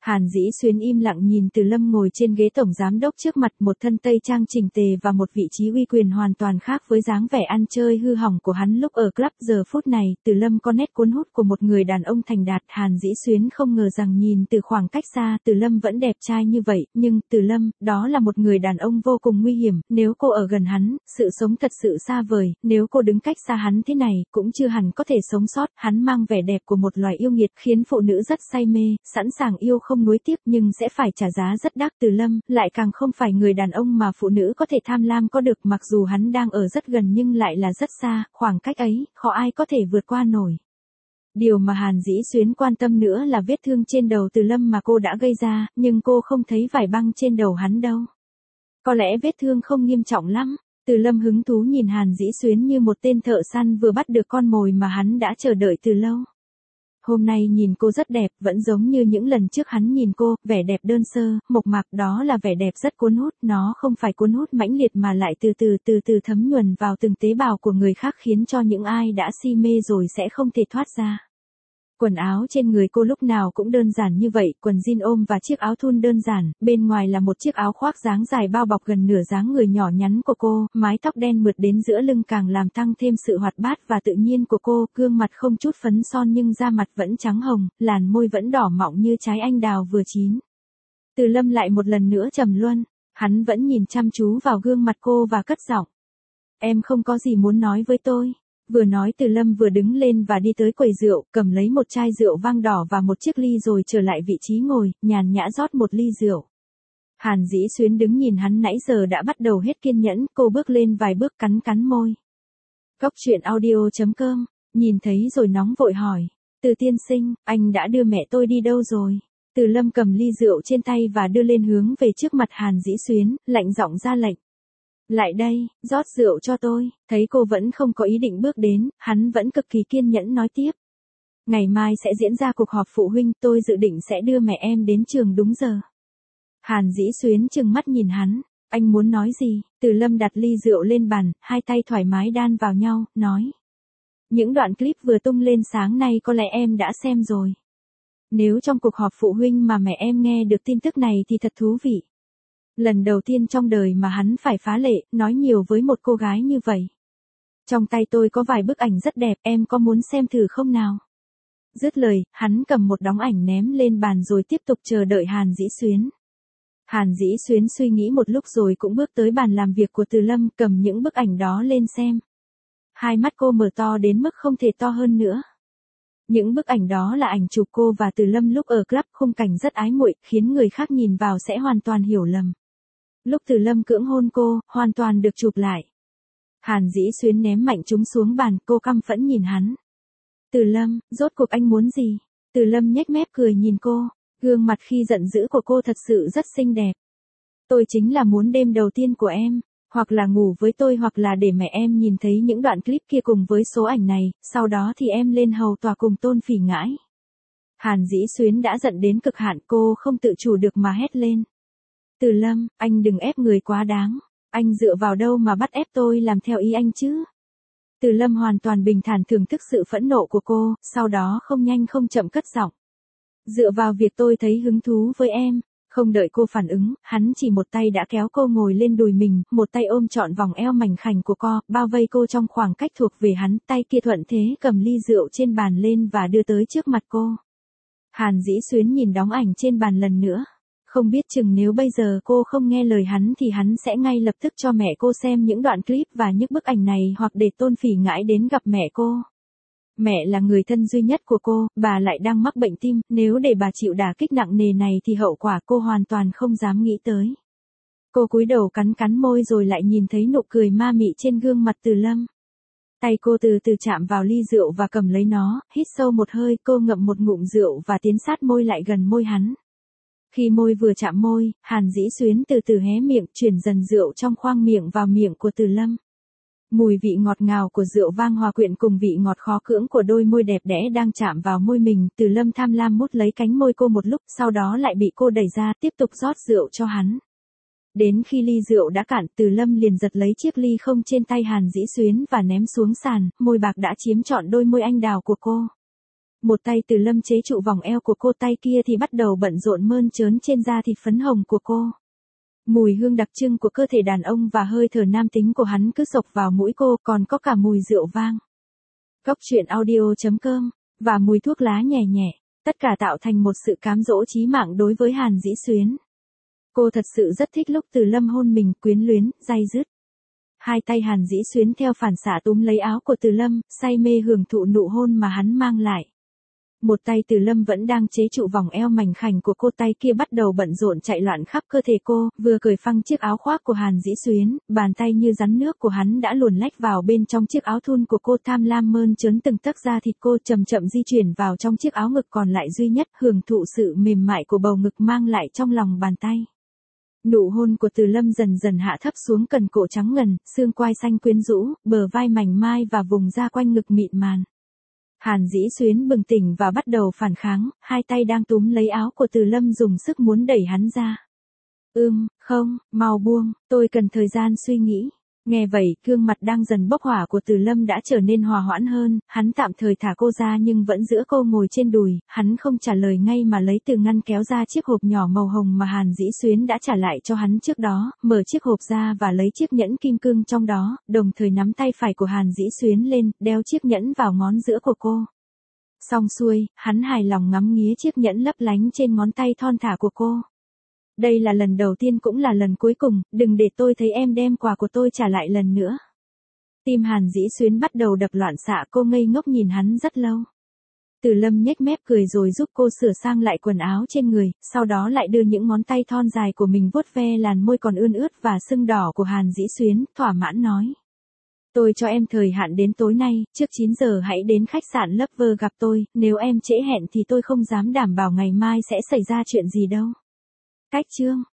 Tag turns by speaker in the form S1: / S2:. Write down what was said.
S1: Hàn Dĩ Xuyến im lặng nhìn Từ Lâm ngồi trên ghế tổng giám đốc trước mặt, một thân tây trang chỉnh tề và một vị trí uy quyền hoàn toàn khác với dáng vẻ ăn chơi hư hỏng của hắn lúc ở club. Giờ phút này, Từ Lâm có nét cuốn hút của một người đàn ông thành đạt. Hàn Dĩ Xuyến không ngờ rằng nhìn từ khoảng cách xa, Từ Lâm vẫn đẹp trai như vậy, nhưng Từ Lâm, đó là một người đàn ông vô cùng nguy hiểm, nếu cô ở gần hắn, sự sống thật sự xa vời, nếu cô đứng cách xa hắn thế này, cũng chưa hẳn có thể sống sót. Hắn mang vẻ đẹp của một loài yêu nghiệt, khiến phụ nữ rất say mê, sẵn sàng yêu không nuối tiếc, nhưng sẽ phải trả giá rất đắt. Từ Lâm lại càng không phải người đàn ông mà phụ nữ có thể tham lam có được, mặc dù hắn đang ở rất gần nhưng lại là rất xa, khoảng cách ấy, khó ai có thể vượt qua nổi. Điều mà Hàn Dĩ Xuyến quan tâm nữa là vết thương trên đầu Từ Lâm mà cô đã gây ra, nhưng cô không thấy vải băng trên đầu hắn đâu. Có lẽ vết thương không nghiêm trọng lắm. Từ Lâm hứng thú nhìn Hàn Dĩ Xuyến như một tên thợ săn vừa bắt được con mồi mà hắn đã chờ đợi từ lâu. Hôm nay nhìn cô rất đẹp, vẫn giống như những lần trước hắn nhìn cô, vẻ đẹp đơn sơ, mộc mạc, đó là vẻ đẹp rất cuốn hút, nó không phải cuốn hút mãnh liệt mà lại từ từ thấm nhuần vào từng tế bào của người khác, khiến cho những ai đã si mê rồi sẽ không thể thoát ra. Quần áo trên người cô lúc nào cũng đơn giản như vậy, quần jean ôm và chiếc áo thun đơn giản, bên ngoài là một chiếc áo khoác dáng dài bao bọc gần nửa dáng người nhỏ nhắn của cô, mái tóc đen mượt đến giữa lưng càng làm tăng thêm sự hoạt bát và tự nhiên của cô, gương mặt không chút phấn son nhưng da mặt vẫn trắng hồng, làn môi vẫn đỏ mọng như trái anh đào vừa chín. Từ Lâm lại một lần nữa trầm luân, hắn vẫn nhìn chăm chú vào gương mặt cô và cất giọng. Em không có gì muốn nói với tôi. Vừa nói Từ Lâm vừa đứng lên và đi tới quầy rượu, cầm lấy một chai rượu vang đỏ và một chiếc ly rồi trở lại vị trí ngồi, nhàn nhã rót một ly rượu. Hàn Dĩ Xuyến đứng nhìn hắn nãy giờ đã bắt đầu hết kiên nhẫn, cô bước lên vài bước cắn môi. Góc truyện audio.com, nhìn thấy rồi nóng vội hỏi. Từ tiên sinh, anh đã đưa mẹ tôi đi đâu rồi? Từ Lâm cầm ly rượu trên tay và đưa lên hướng về trước mặt Hàn Dĩ Xuyến, lạnh giọng ra lệnh. Lại đây, rót rượu cho tôi. Thấy cô vẫn không có ý định bước đến, hắn vẫn cực kỳ kiên nhẫn nói tiếp. Ngày mai sẽ diễn ra cuộc họp phụ huynh, tôi dự định sẽ đưa mẹ em đến trường đúng giờ. Hàn Dĩ Xuyến trừng mắt nhìn hắn. Anh muốn nói gì? Từ Lâm đặt ly rượu lên bàn, hai tay thoải mái đan vào nhau, nói. Những đoạn clip vừa tung lên sáng nay có lẽ em đã xem rồi. Nếu trong cuộc họp phụ huynh mà mẹ em nghe được tin tức này thì thật thú vị. Lần đầu tiên trong đời mà hắn phải phá lệ, nói nhiều với một cô gái như vậy. Trong tay tôi có vài bức ảnh rất đẹp, em có muốn xem thử không nào? Dứt lời, hắn cầm một đống ảnh ném lên bàn rồi tiếp tục chờ đợi Hàn Dĩ Xuyến. Hàn Dĩ Xuyến suy nghĩ một lúc rồi cũng bước tới bàn làm việc của Từ Lâm, cầm những bức ảnh đó lên xem. Hai mắt cô mở to đến mức không thể to hơn nữa. Những bức ảnh đó là ảnh chụp cô và Từ Lâm lúc ở club, khung cảnh rất ái muội, khiến người khác nhìn vào sẽ hoàn toàn hiểu lầm. Lúc Từ Lâm cưỡng hôn cô, hoàn toàn được chụp lại. Hàn Dĩ Xuyến ném mạnh chúng xuống bàn, cô căm phẫn nhìn hắn. Từ Lâm, rốt cuộc anh muốn gì? Từ Lâm nhếch mép cười nhìn cô, gương mặt khi giận dữ của cô thật sự rất xinh đẹp. Tôi chính là muốn đêm đầu tiên của em, hoặc là ngủ với tôi hoặc là để mẹ em nhìn thấy những đoạn clip kia cùng với số ảnh này, sau đó thì em lên hầu tòa cùng Tôn Phỉ Ngãi. Hàn Dĩ Xuyến đã giận đến cực hạn, cô không tự chủ được mà hét lên. Từ Lâm, anh đừng ép người quá đáng. Anh dựa vào đâu mà bắt ép tôi làm theo ý anh chứ? Từ Lâm hoàn toàn bình thản thưởng thức sự phẫn nộ của cô, sau đó không nhanh không chậm cất giọng. Dựa vào việc tôi thấy hứng thú với em. Không đợi cô phản ứng, hắn chỉ một tay đã kéo cô ngồi lên đùi mình, một tay ôm trọn vòng eo mảnh khảnh của cô, bao vây cô trong khoảng cách thuộc về hắn, tay kia thuận thế cầm ly rượu trên bàn lên và đưa tới trước mặt cô. Hàn Dĩ Xuyến nhìn đóng ảnh trên bàn lần nữa. Không biết chừng nếu bây giờ cô không nghe lời hắn thì hắn sẽ ngay lập tức cho mẹ cô xem những đoạn clip và những bức ảnh này hoặc để Tôn Phỉ Ngãi đến gặp mẹ cô. Mẹ là người thân duy nhất của cô, bà lại đang mắc bệnh tim, nếu để bà chịu đả kích nặng nề này thì hậu quả cô hoàn toàn không dám nghĩ tới. Cô cúi đầu cắn môi rồi lại nhìn thấy nụ cười ma mị trên gương mặt Từ Lâm. Tay cô từ từ chạm vào ly rượu và cầm lấy nó, hít sâu một hơi, cô ngậm một ngụm rượu và tiến sát môi lại gần môi hắn. Khi môi vừa chạm môi, Hàn Dĩ Xuyến từ từ hé miệng, chuyển dần rượu trong khoang miệng vào miệng của Từ Lâm. Mùi vị ngọt ngào của rượu vang hòa quyện cùng vị ngọt khó cưỡng của đôi môi đẹp đẽ đang chạm vào môi mình, Từ Lâm tham lam mút lấy cánh môi cô một lúc, sau đó lại bị cô đẩy ra, tiếp tục rót rượu cho hắn. Đến khi ly rượu đã cạn, Từ Lâm liền giật lấy chiếc ly không trên tay Hàn Dĩ Xuyến và ném xuống sàn, môi bạc đã chiếm trọn đôi môi anh đào của cô. Một tay Từ Lâm chế trụ vòng eo của cô, tay kia thì bắt đầu bận rộn mơn trớn trên da thịt phấn hồng của cô. Mùi hương đặc trưng của cơ thể đàn ông và hơi thở nam tính của hắn cứ xộc vào mũi cô, còn có cả mùi rượu vang. Góc truyện audio.com, và mùi thuốc lá nhẹ nhẹ, tất cả tạo thành một sự cám dỗ chí mạng đối với Hàn Dĩ Xuyến. Cô thật sự rất thích lúc Từ Lâm hôn mình, quyến luyến, day dứt. Hai tay Hàn Dĩ Xuyến theo phản xạ túm lấy áo của Từ Lâm, say mê hưởng thụ nụ hôn mà hắn mang lại. Một tay Từ Lâm vẫn đang chế trụ vòng eo mảnh khảnh của cô, tay kia bắt đầu bận rộn chạy loạn khắp cơ thể cô, vừa cởi phăng chiếc áo khoác của Hàn Dĩ Xuyến, bàn tay như rắn nước của hắn đã luồn lách vào bên trong chiếc áo thun của cô, tham lam mơn trớn từng tấc da thịt cô, chậm chậm di chuyển vào trong chiếc áo ngực còn lại duy nhất, hưởng thụ sự mềm mại của bầu ngực mang lại trong lòng bàn tay. Nụ hôn của Từ Lâm dần dần hạ thấp xuống cần cổ trắng ngần, xương quai xanh quyến rũ, bờ vai mảnh mai và vùng da quanh ngực mịn màn. Hàn Dĩ Xuyến bừng tỉnh và bắt đầu phản kháng, hai tay đang túm lấy áo của Từ Lâm dùng sức muốn đẩy hắn ra. Không, mau buông, tôi cần thời gian suy nghĩ. Nghe vậy, gương mặt đang dần bốc hỏa của Từ Lâm đã trở nên hòa hoãn hơn, hắn tạm thời thả cô ra nhưng vẫn giữ cô ngồi trên đùi, hắn không trả lời ngay mà lấy từ ngăn kéo ra chiếc hộp nhỏ màu hồng mà Hàn Dĩ Xuyến đã trả lại cho hắn trước đó, mở chiếc hộp ra và lấy chiếc nhẫn kim cương trong đó, đồng thời nắm tay phải của Hàn Dĩ Xuyến lên, đeo chiếc nhẫn vào ngón giữa của cô. Xong xuôi, hắn hài lòng ngắm nghía chiếc nhẫn lấp lánh trên ngón tay thon thả của cô. Đây là lần đầu tiên cũng là lần cuối cùng, đừng để tôi thấy em đem quà của tôi trả lại lần nữa. Tim Hàn Dĩ Xuyến bắt đầu đập loạn xạ, cô ngây ngốc nhìn hắn rất lâu. Từ Lâm nhếch mép cười rồi giúp cô sửa sang lại quần áo trên người, sau đó lại đưa những ngón tay thon dài của mình vuốt ve làn môi còn ươn ướt và sưng đỏ của Hàn Dĩ Xuyến, thỏa mãn nói. Tôi cho em thời hạn đến tối nay, trước 9 giờ hãy đến khách sạn Lover gặp tôi, nếu em trễ hẹn thì tôi không dám đảm bảo ngày mai sẽ xảy ra chuyện gì đâu. Cách chương